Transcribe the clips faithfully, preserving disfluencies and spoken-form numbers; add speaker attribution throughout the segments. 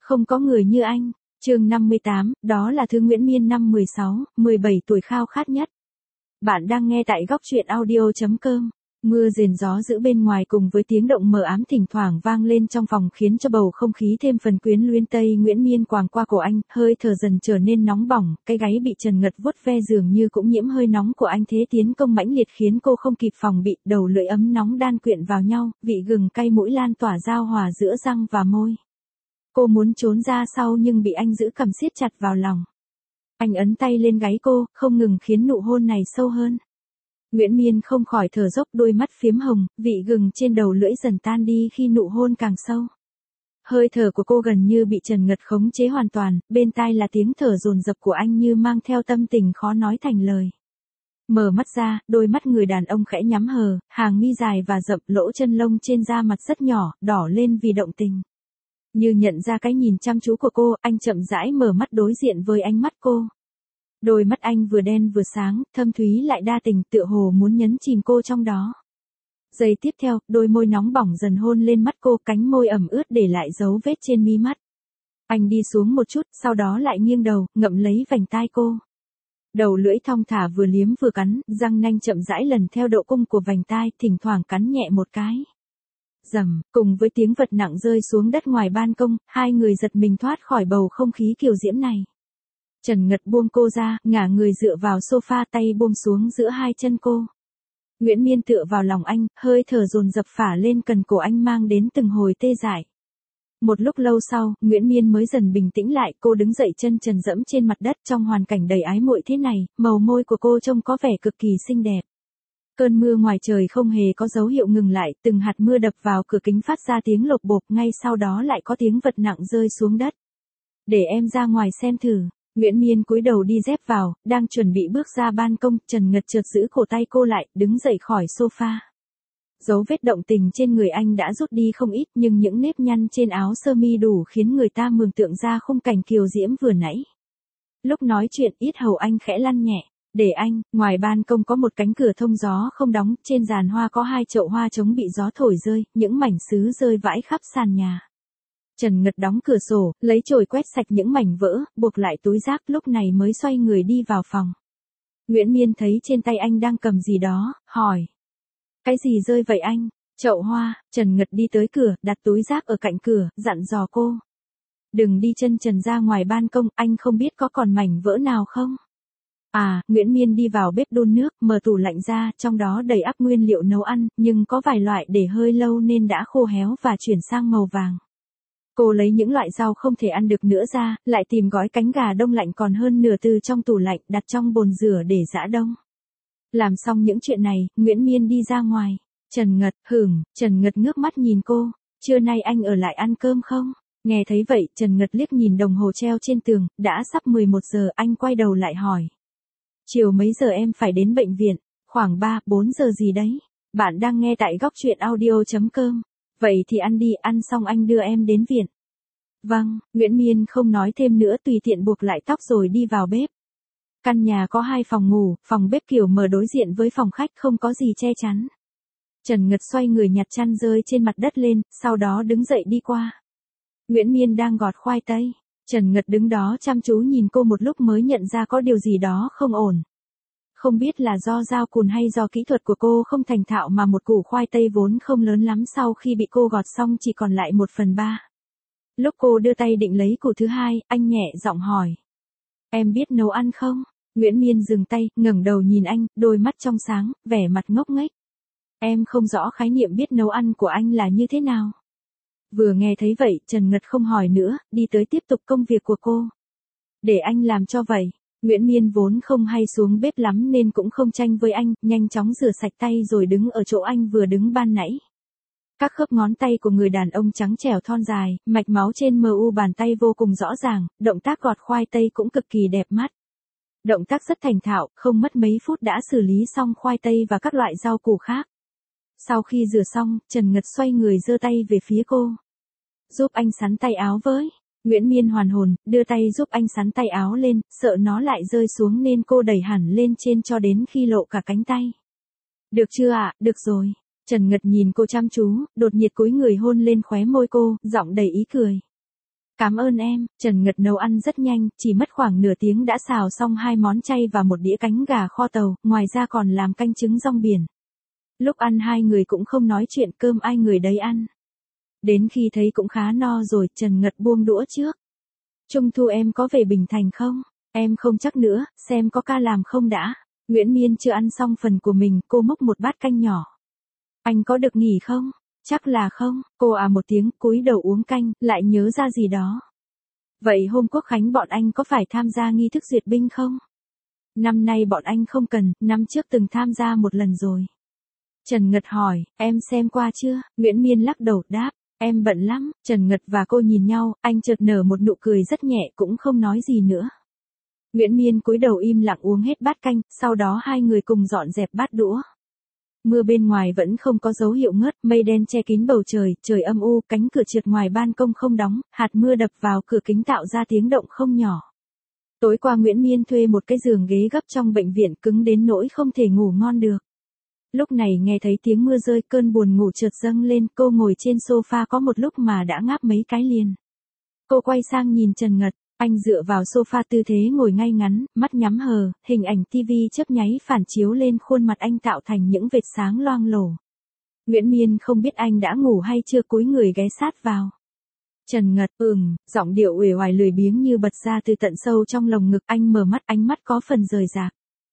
Speaker 1: Không có người như anh. Chương năm mươi tám, đó là Thư Nguyễn Miên năm mười sáu, mười bảy tuổi khao khát nhất. Bạn đang nghe tại góc truyện audio chấm com. Mưa rền gió giữ bên ngoài cùng với tiếng động mờ ám thỉnh thoảng vang lên trong phòng khiến cho bầu không khí thêm phần quyến luyến. Tây Nguyễn Miên quàng qua cổ anh, hơi thở dần trở nên nóng bỏng, cái gáy bị Trần Ngật vuốt ve dường như cũng nhiễm hơi nóng của anh, thế tiến công mãnh liệt khiến cô không kịp phòng bị, đầu lưỡi ấm nóng đan quyện vào nhau, vị gừng cay mũi lan tỏa giao hòa giữa răng và môi. Cô muốn trốn ra sau nhưng bị anh giữ cầm siết chặt vào lòng. Anh ấn tay lên gáy cô, không ngừng khiến nụ hôn này sâu hơn. Nguyễn Miên không khỏi thở dốc, đôi mắt phiếm hồng, vị gừng trên đầu lưỡi dần tan đi khi nụ hôn càng sâu. Hơi thở của cô gần như bị Trần Ngật khống chế hoàn toàn, bên tai là tiếng thở dồn dập của anh như mang theo tâm tình khó nói thành lời. Mở mắt ra, đôi mắt người đàn ông khẽ nhắm hờ, hàng mi dài và rậm, lỗ chân lông trên da mặt rất nhỏ, đỏ lên vì động tình. Như nhận ra cái nhìn chăm chú của cô, anh chậm rãi mở mắt đối diện với ánh mắt cô. Đôi mắt anh vừa đen vừa sáng, thâm thúy lại đa tình, tựa hồ muốn nhấn chìm cô trong đó. Giây tiếp theo, đôi môi nóng bỏng dần hôn lên mắt cô, cánh môi ẩm ướt để lại dấu vết trên mí mắt. Anh đi xuống một chút, sau đó lại nghiêng đầu, ngậm lấy vành tai cô. Đầu lưỡi thong thả vừa liếm vừa cắn, răng nanh chậm rãi lần theo độ cung của vành tai, thỉnh thoảng cắn nhẹ một cái. Rầm, cùng với tiếng vật nặng rơi xuống đất ngoài ban công, hai người giật mình thoát khỏi bầu không khí kiều diễm này. Trần Ngật buông cô ra, ngả người dựa vào sofa, tay buông xuống giữa hai chân cô. Nguyễn Miên tựa vào lòng anh, hơi thở dồn dập phả lên cần cổ anh mang đến từng hồi tê dại. Một lúc lâu sau, Nguyễn Miên mới dần bình tĩnh lại, cô đứng dậy chân trần dẫm trên mặt đất trong hoàn cảnh đầy ái muội thế này, màu môi của cô trông có vẻ cực kỳ xinh đẹp. Cơn mưa ngoài trời không hề có dấu hiệu ngừng lại, từng hạt mưa đập vào cửa kính phát ra tiếng lộp bộp, ngay sau đó lại có tiếng vật nặng rơi xuống đất. Để em ra ngoài xem thử. Nguyễn Miên cúi đầu đi dép vào, đang chuẩn bị bước ra ban công, Trần Ngật chợt giữ cổ tay cô lại, đứng dậy khỏi sofa. Dấu vết động tình trên người anh đã rút đi không ít, nhưng những nếp nhăn trên áo sơ mi đủ khiến người ta mường tượng ra khung cảnh kiều diễm vừa nãy. Lúc nói chuyện, yết hầu anh khẽ lăn nhẹ. Để anh, ngoài ban công có một cánh cửa thông gió không đóng, trên giàn hoa có hai chậu hoa trống bị gió thổi rơi, những mảnh sứ rơi vãi khắp sàn nhà. Trần Ngật đóng cửa sổ, lấy chổi quét sạch những mảnh vỡ, buộc lại túi rác, lúc này mới xoay người đi vào phòng. Nguyễn Miên thấy trên tay anh đang cầm gì đó, hỏi. Cái gì rơi vậy anh? Chậu hoa. Trần Ngật đi tới cửa, đặt túi rác ở cạnh cửa, dặn dò cô. Đừng đi chân trần ra ngoài ban công, anh không biết có còn mảnh vỡ nào không? À, Nguyễn Miên đi vào bếp đun nước, mở tủ lạnh ra, trong đó đầy ắp nguyên liệu nấu ăn, nhưng có vài loại để hơi lâu nên đã khô héo và chuyển sang màu vàng. Cô lấy những loại rau không thể ăn được nữa ra, lại tìm gói cánh gà đông lạnh còn hơn nửa từ trong tủ lạnh, đặt trong bồn rửa để giã đông. Làm xong những chuyện này, Nguyễn Miên đi ra ngoài. Trần Ngật, hửng, Trần Ngật ngước mắt nhìn cô, trưa nay anh ở lại ăn cơm không? Nghe thấy vậy, Trần Ngật liếc nhìn đồng hồ treo trên tường, đã sắp mười một giờ, anh quay đầu lại hỏi. Chiều mấy giờ em phải đến bệnh viện? Khoảng ba, bốn giờ gì đấy. Bạn đang nghe tại góc truyện audio chấm com. Vậy thì ăn đi, ăn xong anh đưa em đến viện. Vâng, Nguyễn Miên không nói thêm nữa, tùy tiện buộc lại tóc rồi đi vào bếp. Căn nhà có hai phòng ngủ, phòng bếp kiểu mở đối diện với phòng khách, không có gì che chắn. Trần Ngật xoay người nhặt chăn rơi trên mặt đất lên, sau đó đứng dậy đi qua. Nguyễn Miên đang gọt khoai tây. Trần Ngật đứng đó chăm chú nhìn cô một lúc mới nhận ra có điều gì đó không ổn. Không biết là do dao cùn hay do kỹ thuật của cô không thành thạo mà một củ khoai tây vốn không lớn lắm sau khi bị cô gọt xong chỉ còn lại một phần ba. Lúc cô đưa tay định lấy củ thứ hai, anh nhẹ giọng hỏi. Em biết nấu ăn không? Nguyễn Miên dừng tay, ngẩng đầu nhìn anh, đôi mắt trong sáng, vẻ mặt ngốc nghếch. Em không rõ khái niệm biết nấu ăn của anh là như thế nào. Vừa nghe thấy vậy, Trần Ngật không hỏi nữa, đi tới tiếp tục công việc của cô. Để anh làm cho vậy. Nguyễn Miên vốn không hay xuống bếp lắm nên cũng không tranh với anh, nhanh chóng rửa sạch tay rồi đứng ở chỗ anh vừa đứng ban nãy. Các khớp ngón tay của người đàn ông trắng trẻo thon dài, mạch máu trên mờ u bàn tay vô cùng rõ ràng, động tác gọt khoai tây cũng cực kỳ đẹp mắt. Động tác rất thành thạo, không mất mấy phút đã xử lý xong khoai tây và các loại rau củ khác. Sau khi rửa xong, Trần Ngật xoay người giơ tay về phía cô. Giúp anh xắn tay áo với. Nguyễn Miên hoàn hồn, đưa tay giúp anh xắn tay áo lên, sợ nó lại rơi xuống nên cô đẩy hẳn lên trên cho đến khi lộ cả cánh tay. Được chưa ạ, à? Được rồi. Trần Ngật nhìn cô chăm chú, đột nhiệt cúi người hôn lên khóe môi cô, giọng đầy ý cười. Cảm ơn em. Trần Ngật nấu ăn rất nhanh, chỉ mất khoảng nửa tiếng đã xào xong hai món chay và một đĩa cánh gà kho tàu, ngoài ra còn làm canh trứng rong biển. Lúc ăn hai người cũng không nói chuyện, cơm ai người đấy ăn. Đến khi thấy cũng khá no rồi, Trần Ngật buông đũa trước. Trung thu em có về Bình Thành không? Em không chắc nữa, xem có ca làm không đã. Nguyễn Miên chưa ăn xong phần của mình, cô múc một bát canh nhỏ. Anh có được nghỉ không? Chắc là không. Cô à một tiếng, cúi đầu uống canh, lại nhớ ra gì đó. Vậy hôm Quốc Khánh bọn anh có phải tham gia nghi thức duyệt binh không? Năm nay bọn anh không cần, năm trước từng tham gia một lần rồi. Trần Ngật hỏi, em xem qua chưa? Nguyễn Miên lắc đầu đáp, em bận lắm. Trần Ngật và cô nhìn nhau, anh chợt nở một nụ cười rất nhẹ cũng không nói gì nữa. Nguyễn Miên cúi đầu im lặng uống hết bát canh, sau đó hai người cùng dọn dẹp bát đũa. Mưa bên ngoài vẫn không có dấu hiệu ngớt, mây đen che kín bầu trời, trời âm u, cánh cửa trượt ngoài ban công không đóng, hạt mưa đập vào cửa kính tạo ra tiếng động không nhỏ. Tối qua Nguyễn Miên thuê một cái giường ghế gấp trong bệnh viện cứng đến nỗi không thể ngủ ngon được. Lúc này nghe thấy tiếng mưa rơi, cơn buồn ngủ chợt dâng lên, cô ngồi trên sofa có một lúc mà đã ngáp mấy cái liền. Cô quay sang nhìn Trần Ngật, anh dựa vào sofa tư thế ngồi ngay ngắn, mắt nhắm hờ, hình ảnh tivi chớp nháy phản chiếu lên khuôn mặt anh tạo thành những vệt sáng loang lổ. Nguyễn Miên không biết anh đã ngủ hay chưa, cúi người ghé sát vào. Trần Ngật, ừm, giọng điệu uể oải lười biếng như bật ra từ tận sâu trong lồng ngực, anh mở mắt, ánh mắt có phần rời rạc.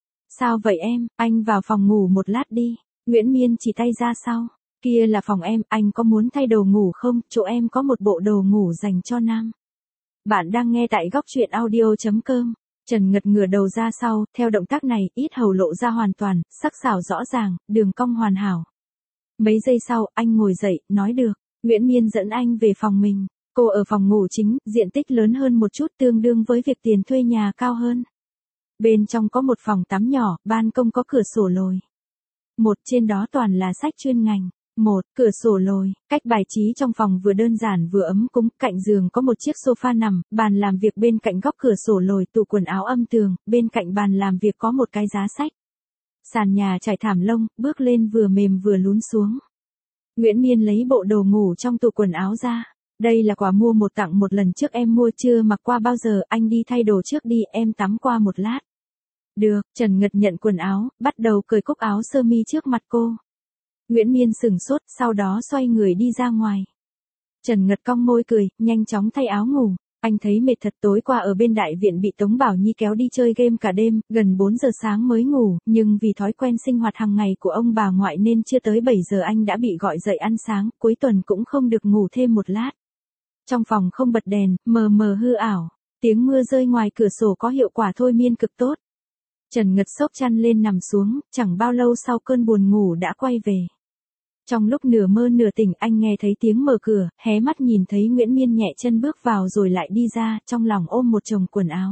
Speaker 1: Sao vậy em, anh vào phòng ngủ một lát đi. Nguyễn Miên chỉ tay ra sau. Kia là phòng em, anh có muốn thay đồ ngủ không, chỗ em có một bộ đồ ngủ dành cho nam. Bạn đang nghe tại góc truyện audio chấm com. Trần Ngật ngửa đầu ra sau, theo động tác này, ít hầu lộ ra hoàn toàn, sắc sảo rõ ràng, đường cong hoàn hảo. Mấy giây sau, anh ngồi dậy, nói được. Nguyễn Miên dẫn anh về phòng mình. Cô ở phòng ngủ chính, diện tích lớn hơn một chút, tương đương với việc tiền thuê nhà cao hơn. Bên trong có một phòng tắm nhỏ, ban công có cửa sổ lồi. Một, trên đó toàn là sách chuyên ngành. Một, cửa sổ lồi, cách bài trí trong phòng vừa đơn giản vừa ấm cúng, cạnh giường có một chiếc sofa nằm, bàn làm việc bên cạnh góc cửa sổ lồi, tủ quần áo âm tường, bên cạnh bàn làm việc có một cái giá sách. Sàn nhà trải thảm lông, bước lên vừa mềm vừa lún xuống. Nguyễn Miên lấy bộ đồ ngủ trong tủ quần áo ra. Đây là quà mua một tặng một, lần trước em mua chưa mặc qua bao giờ, anh đi thay đồ trước đi, em tắm qua một lát. Được, Trần Ngật nhận quần áo, bắt đầu cởi cúc áo sơ mi trước mặt cô. Nguyễn Miên sừng sốt, sau đó xoay người đi ra ngoài. Trần Ngật cong môi cười, nhanh chóng thay áo ngủ. Anh thấy mệt thật, tối qua ở bên đại viện bị Tống Bảo Nhi kéo đi chơi game cả đêm, gần bốn giờ sáng mới ngủ, nhưng vì thói quen sinh hoạt hàng ngày của ông bà ngoại nên chưa tới bảy giờ anh đã bị gọi dậy ăn sáng, cuối tuần cũng không được ngủ thêm một lát. Trong phòng không bật đèn, mờ mờ hư ảo, tiếng mưa rơi ngoài cửa sổ có hiệu quả thôi miên cực tốt. Trần Ngật xốc chăn lên nằm xuống, chẳng bao lâu sau cơn buồn ngủ đã quay về. Trong lúc nửa mơ nửa tỉnh anh nghe thấy tiếng mở cửa, hé mắt nhìn thấy Nguyễn Miên nhẹ chân bước vào rồi lại đi ra, trong lòng ôm một chồng quần áo.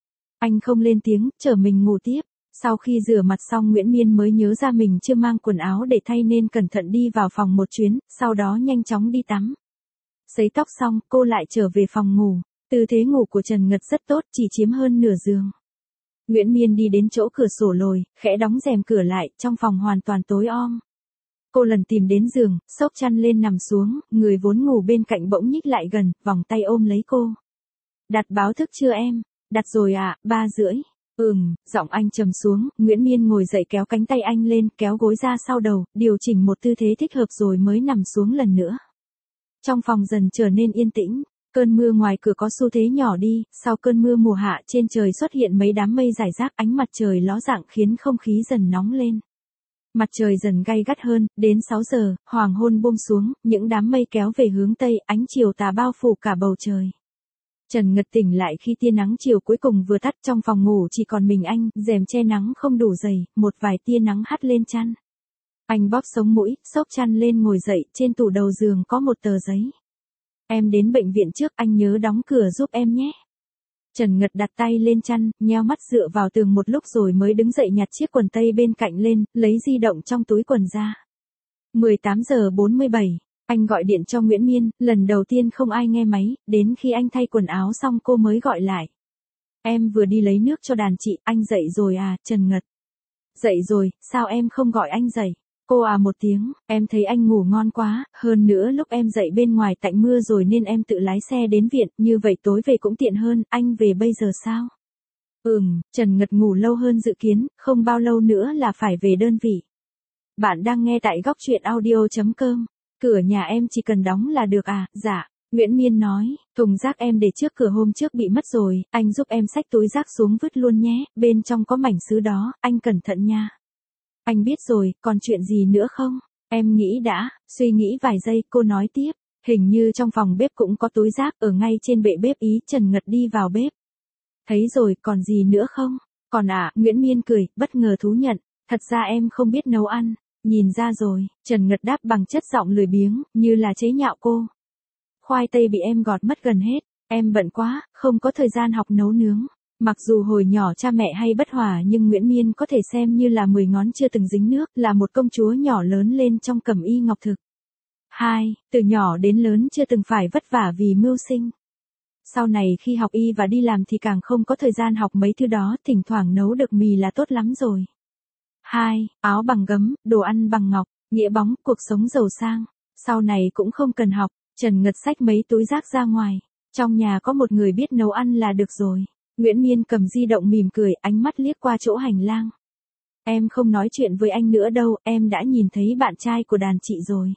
Speaker 1: Anh không lên tiếng, chở mình ngủ tiếp. Sau khi rửa mặt xong Nguyễn Miên mới nhớ ra mình chưa mang quần áo để thay nên cẩn thận đi vào phòng một chuyến, sau đó nhanh chóng đi tắm. Sấy tóc xong, cô lại trở về phòng ngủ. Tư thế ngủ của Trần Ngật rất tốt, chỉ chiếm hơn nửa giường. Nguyễn Miên đi đến chỗ cửa sổ lồi, khẽ đóng rèm cửa lại, trong phòng hoàn toàn tối om. Cô lần tìm đến giường, xốc chăn lên nằm xuống, người vốn ngủ bên cạnh bỗng nhích lại gần, vòng tay ôm lấy cô. Đặt báo thức chưa em? Đặt rồi ạ, à, ba rưỡi. Ừm, giọng anh trầm xuống, Nguyễn Miên ngồi dậy kéo cánh tay anh lên, kéo gối ra sau đầu, điều chỉnh một tư thế thích hợp rồi mới nằm xuống lần nữa. Trong phòng dần trở nên yên tĩnh. Cơn mưa ngoài cửa có xu thế nhỏ đi, sau cơn mưa mùa hạ trên trời xuất hiện mấy đám mây rải rác, ánh mặt trời ló dạng khiến không khí dần nóng lên. Mặt trời dần gay gắt hơn, đến sáu giờ, hoàng hôn buông xuống, những đám mây kéo về hướng tây, ánh chiều tà bao phủ cả bầu trời. Trần Ngật tỉnh lại khi tia nắng chiều cuối cùng vừa tắt, trong phòng ngủ chỉ còn mình anh, rèm che nắng không đủ dày, một vài tia nắng hắt lên chăn. Anh bóp sống mũi, xốc chăn lên ngồi dậy, trên tủ đầu giường có một tờ giấy. Em đến bệnh viện trước, anh nhớ đóng cửa giúp em nhé. Trần Ngật đặt tay lên chăn, nheo mắt dựa vào tường một lúc rồi mới đứng dậy nhặt chiếc quần tây bên cạnh lên, lấy di động trong túi quần ra. mười tám giờ bốn mươi bảy, anh gọi điện cho Nguyễn Miên, lần đầu tiên không ai nghe máy, đến khi anh thay quần áo xong cô mới gọi lại. Em vừa đi lấy nước cho đàn chị, anh dậy rồi à, Trần Ngật? Dậy rồi, sao em không gọi anh dậy? Cô à một tiếng, em thấy anh ngủ ngon quá, hơn nữa lúc em dậy bên ngoài tạnh mưa rồi nên em tự lái xe đến viện, như vậy tối về cũng tiện hơn, anh về bây giờ sao? Ừm, Trần Ngật ngủ lâu hơn dự kiến, không bao lâu nữa là phải về đơn vị. Bạn đang nghe tại góc truyện audio.com. Cửa nhà em chỉ cần đóng là được à? Dạ. Nguyễn Miên nói, thùng rác em để trước cửa hôm trước bị mất rồi, anh giúp em xách túi rác xuống vứt luôn nhé, bên trong có mảnh sứ đó, anh cẩn thận nha. Anh biết rồi, còn chuyện gì nữa không? Em nghĩ đã, suy nghĩ vài giây, cô nói tiếp, hình như trong phòng bếp cũng có túi rác ở ngay trên bệ bếp ý. Trần Ngật đi vào bếp. Thấy rồi, còn gì nữa không? Còn à, Nguyễn Miên cười, bất ngờ thú nhận, thật ra em không biết nấu ăn. Nhìn ra rồi, Trần Ngật đáp bằng chất giọng lười biếng, như là chế nhạo cô. Khoai tây bị em gọt mất gần hết, em bận quá, không có thời gian học nấu nướng. Mặc dù hồi nhỏ cha mẹ hay bất hòa nhưng Nguyễn Miên có thể xem như là mười ngón chưa từng dính nước, là một công chúa nhỏ lớn lên trong cẩm y ngọc thực. Hai, từ nhỏ đến lớn chưa từng phải vất vả vì mưu sinh. Sau này khi học y và đi làm thì càng không có thời gian học mấy thứ đó, thỉnh thoảng nấu được mì là tốt lắm rồi. Hai, áo bằng gấm, đồ ăn bằng ngọc, nghĩa bóng, cuộc sống giàu sang. Sau này cũng không cần học, Trần Ngật xách mấy túi rác ra ngoài. Trong nhà có một người biết nấu ăn là được rồi. Nguyễn Miên cầm di động mỉm cười, ánh mắt liếc qua chỗ hành lang. Em không nói chuyện với anh nữa đâu, em đã nhìn thấy bạn trai của đàn chị rồi.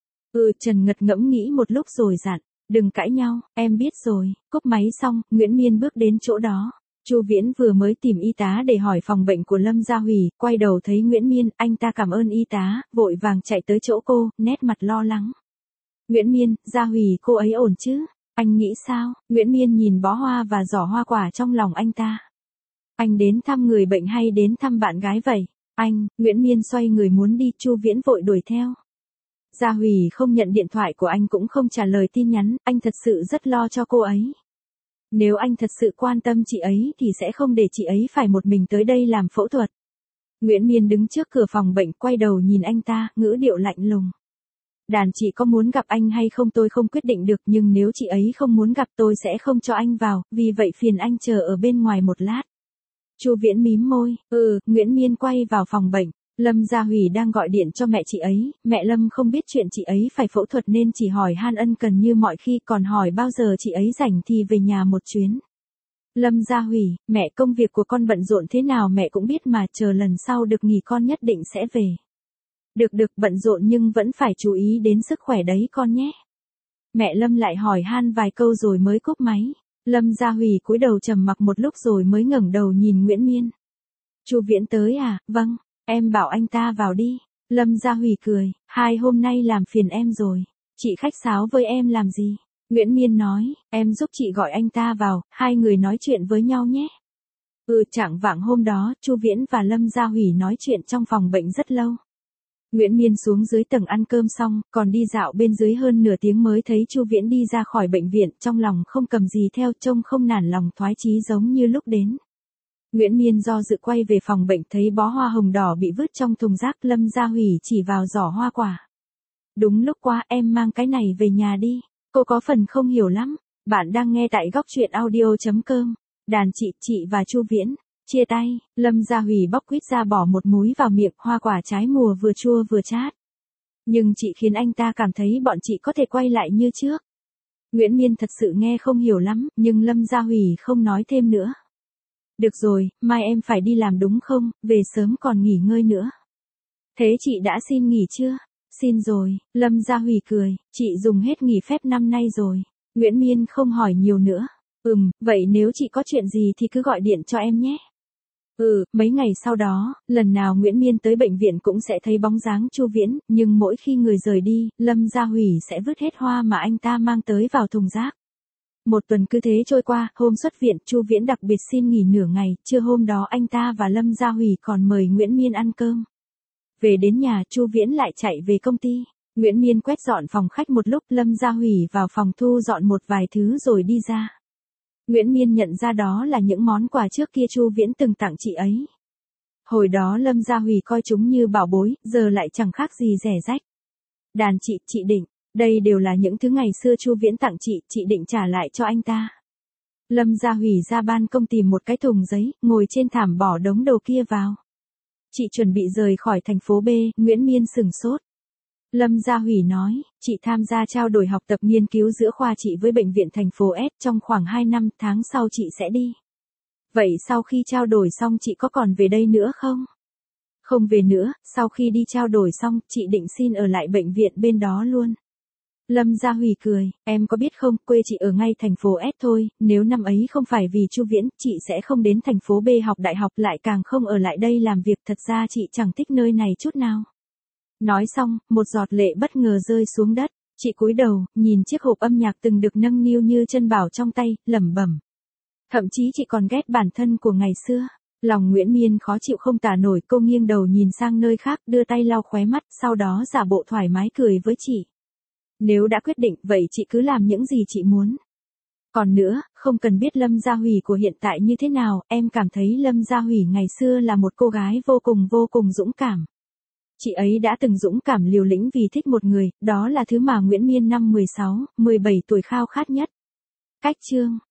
Speaker 1: Ừ, Trần Ngật ngẫm nghĩ một lúc rồi dặn, đừng cãi nhau, em biết rồi. Cúp máy xong, Nguyễn Miên bước đến chỗ đó. Chu Viễn vừa mới tìm y tá để hỏi phòng bệnh của Lâm Gia Hủy, quay đầu thấy Nguyễn Miên, anh ta cảm ơn y tá, vội vàng chạy tới chỗ cô, nét mặt lo lắng. Nguyễn Miên, Gia Hủy cô ấy ổn chứ? Anh nghĩ sao? Nguyễn Miên nhìn bó hoa và giỏ hoa quả trong lòng anh ta. Anh đến thăm người bệnh hay đến thăm bạn gái vậy? Anh, Nguyễn Miên xoay người muốn đi, Chu Viễn vội đuổi theo. Gia Hủy không nhận điện thoại của anh cũng không trả lời tin nhắn, anh thật sự rất lo cho cô ấy. Nếu anh thật sự quan tâm chị ấy thì sẽ không để chị ấy phải một mình tới đây làm phẫu thuật. Nguyễn Miên đứng trước cửa phòng bệnh quay đầu nhìn anh ta, ngữ điệu lạnh lùng. Đàn chị có muốn gặp anh hay không tôi không quyết định được, nhưng nếu chị ấy không muốn gặp tôi sẽ không cho anh vào, vì vậy phiền anh chờ ở bên ngoài một lát. Chu Viễn mím môi, ừ, Nguyễn Miên quay vào phòng bệnh. Lâm Gia Hủy đang gọi điện cho mẹ chị ấy, mẹ Lâm không biết chuyện chị ấy phải phẫu thuật nên chỉ hỏi han ân cần như mọi khi, còn hỏi bao giờ chị ấy rảnh thì về nhà một chuyến. Lâm Gia Hủy, mẹ công việc của con bận rộn thế nào mẹ cũng biết mà, chờ lần sau được nghỉ con nhất định sẽ về. Được được, bận rộn nhưng vẫn phải chú ý đến sức khỏe đấy con nhé. Mẹ Lâm lại hỏi han vài câu rồi mới cúp máy. Lâm Gia Hủy cúi đầu trầm mặc một lúc rồi mới ngẩng đầu nhìn Nguyễn Miên. Chu Viễn tới à? Vâng, em bảo anh ta vào đi. Lâm Gia Hủy cười, hai hôm nay làm phiền em rồi. Chị khách sáo với em làm gì? Nguyễn Miên nói, em giúp chị gọi anh ta vào, hai người nói chuyện với nhau nhé. Ừ, chạng vạng hôm đó, Chu Viễn và Lâm Gia Hủy nói chuyện trong phòng bệnh rất lâu. Nguyễn Miên xuống dưới tầng ăn cơm xong, còn đi dạo bên dưới hơn nửa tiếng mới thấy Chu Viễn đi ra khỏi bệnh viện, trong lòng không cầm gì theo, trông không nản lòng thoái chí giống như lúc đến. Nguyễn Miên do dự quay về phòng bệnh thấy bó hoa hồng đỏ bị vứt trong thùng rác, Lâm Gia Hủy chỉ vào giỏ hoa quả. Đúng lúc quá, em mang cái này về nhà đi. Cô có phần không hiểu lắm. Bạn đang nghe tại góc truyện audio.com. Đàn chị, chị và Chu Viễn. Chia tay, Lâm Gia Hủy bóc quýt ra bỏ một múi vào miệng, hoa quả trái mùa vừa chua vừa chát. Nhưng chị khiến anh ta cảm thấy bọn chị có thể quay lại như trước. Nguyễn Miên thật sự nghe không hiểu lắm, nhưng Lâm Gia Hủy không nói thêm nữa. Được rồi, mai em phải đi làm đúng không, về sớm còn nghỉ ngơi nữa. Thế chị đã xin nghỉ chưa? Xin rồi, Lâm Gia Hủy cười, chị dùng hết nghỉ phép năm nay rồi. Nguyễn Miên không hỏi nhiều nữa. Ừm, vậy nếu chị có chuyện gì thì cứ gọi điện cho em nhé. Ừ, mấy ngày sau đó, lần nào Nguyễn Miên tới bệnh viện cũng sẽ thấy bóng dáng Chu Viễn, nhưng mỗi khi người rời đi, Lâm Gia Hủy sẽ vứt hết hoa mà anh ta mang tới vào thùng rác. Một tuần cứ thế trôi qua, hôm xuất viện, Chu Viễn đặc biệt xin nghỉ nửa ngày, trưa hôm đó anh ta và Lâm Gia Hủy còn mời Nguyễn Miên ăn cơm. Về đến nhà, Chu Viễn lại chạy về công ty. Nguyễn Miên quét dọn phòng khách một lúc, Lâm Gia Hủy vào phòng thu dọn một vài thứ rồi đi ra. Nguyễn Miên nhận ra đó là những món quà trước kia Chu Viễn từng tặng chị ấy. Hồi đó Lâm Gia Hủy coi chúng như bảo bối, giờ lại chẳng khác gì rẻ rách. Đàn chị, chị định, đây đều là những thứ ngày xưa Chu Viễn tặng chị, chị định trả lại cho anh ta. Lâm Gia Hủy ra ban công tìm một cái thùng giấy, ngồi trên thảm bỏ đống đồ kia vào. Chị chuẩn bị rời khỏi thành phố B, Nguyễn Miên sửng sốt. Lâm Gia Hủy nói, chị tham gia trao đổi học tập nghiên cứu giữa khoa chị với bệnh viện thành phố S trong khoảng hai năm, tháng sau chị sẽ đi. Vậy sau khi trao đổi xong chị có còn về đây nữa không? Không về nữa, sau khi đi trao đổi xong, chị định xin ở lại bệnh viện bên đó luôn. Lâm Gia Hủy cười, em có biết không, quê chị ở ngay thành phố S thôi, nếu năm ấy không phải vì Chu Viễn, chị sẽ không đến thành phố B học đại học, lại càng không ở lại đây làm việc, thật ra chị chẳng thích nơi này chút nào. Nói xong, một giọt lệ bất ngờ rơi xuống đất, chị cúi đầu, nhìn chiếc hộp âm nhạc từng được nâng niu như chân bảo trong tay, lẩm bẩm. Thậm chí chị còn ghét bản thân của ngày xưa. Lòng Nguyễn Miên khó chịu không tả nổi, cô nghiêng đầu nhìn sang nơi khác, đưa tay lau khóe mắt, sau đó giả bộ thoải mái cười với chị. Nếu đã quyết định, vậy chị cứ làm những gì chị muốn. Còn nữa, không cần biết Lâm Gia Hủy của hiện tại như thế nào, em cảm thấy Lâm Gia Hủy ngày xưa là một cô gái vô cùng vô cùng dũng cảm. Chị ấy đã từng dũng cảm liều lĩnh vì thích một người, đó là thứ mà Nguyễn Miên năm mười sáu, mười bảy tuổi khao khát nhất. Cách chương